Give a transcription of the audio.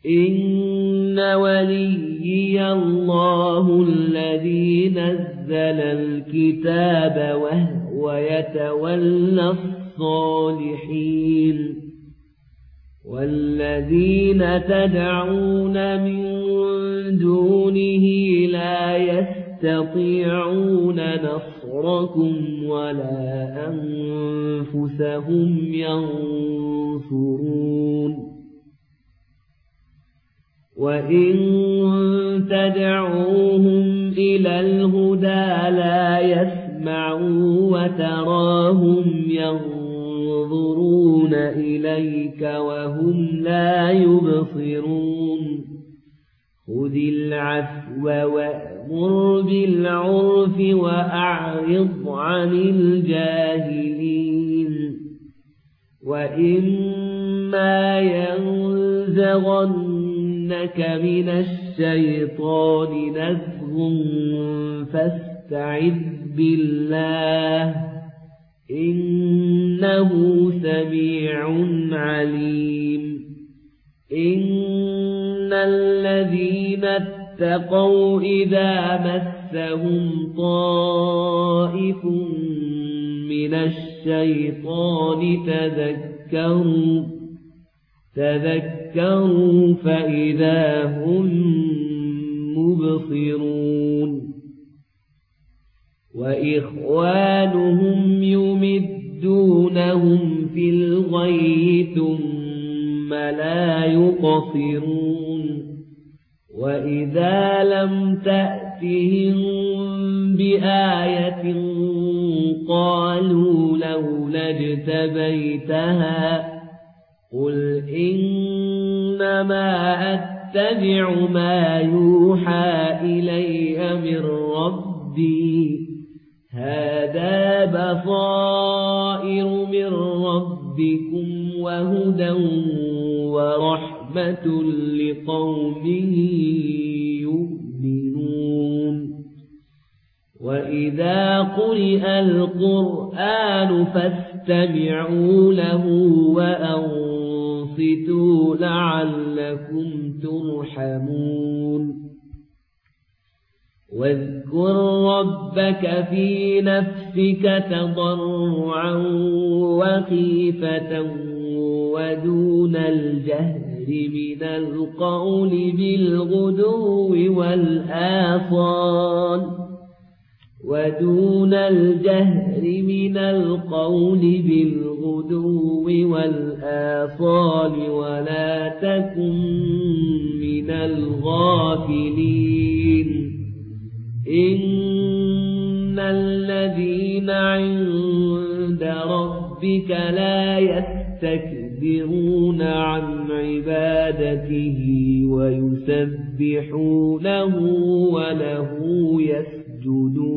إن وليي الله الذي نزل الكتاب وهو يتولى الصالحين والذين تدعون من دونه لا يستطيعون نصركم ولا أنفسهم ينصرون وإن تدعوهم إلى الهدى لا يسمعوا وتراهم ينظرون إليك وهم لا يبصرون خذ العفو وأمر بالعرف وأعرض عن الجاهلين وإما ينزغنك من الشيطان نزغ فاستعذ بالله إنه سميع عليم إن الذين اتقوا إذا مسهم طائف من الشيطان تذكروا فإذا هم مبصرون وإخوانهم يمدونهم في الغي ثم لا يقصرون وإذا لم تأتهم بآية قالوا لولا اجتبيتها قل إنما أتبع ما يوحى إلي من ربي هذا بصائر من ربكم وهدى ورحمة لقوم يؤمنون وإذا قرئ القرآن فاستمعوا له وأنصتوا لعلكم ترحمون واذكر ربك في نفسك تضرعا وخيفة ودون الجهر من القول بالغدو والآصال ولا تكن من الغافلين إن الذين عند ربك لا يستكبرون عن عبادته ويسبحونه وله يسجدون